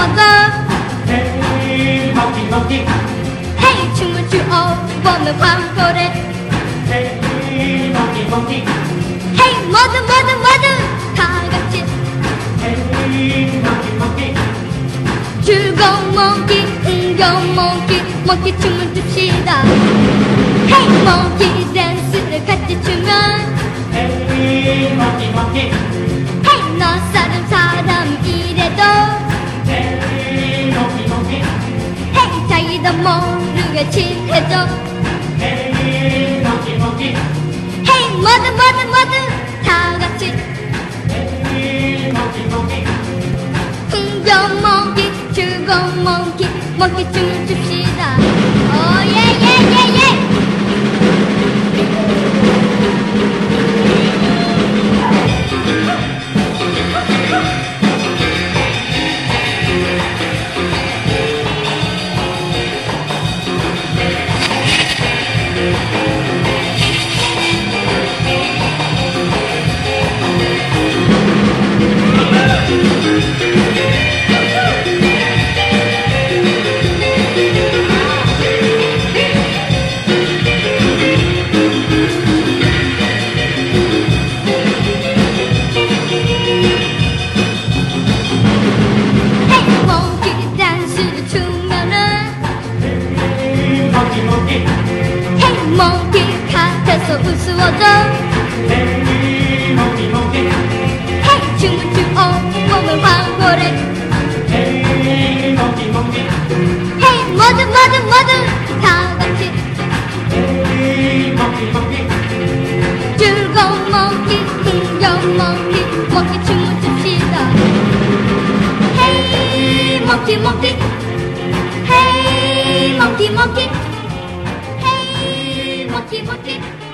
웃어줘. Hey monkey monkey, 헤이 춤을 추어 보면 광고래. hey monkey monkey, 헤이 모두 다 같이 hey monkey monkey, 즐거운 몽키 흥겨운 몽키 몽키 춤을 춥시다. 헤이 몽키 댄스를 같이 추면 hey monkey monkey, 헤이 너 사람 이래도 hey monkey monkey, 헤이 자기도 모르게 칠해줘. hey monkey monkey, 헤이 모두 다 같이 hey monkey monkey, 흥겨운 몽키 즐거운 몽키 몽키 춤을 춥시다. 오예예예예. 몽키 같아서 우스워져. hey monkey monkey, 헤이 춤을 추어 보면 황홀해. hey monkey monkey, 헤이 모두 다 같이 hey monkey monkey, 즐거운 몽키 흥겨운 몽키 몽키 춤을 춥시다. 헤이 몽키 헤이 몽키 헤이 몽키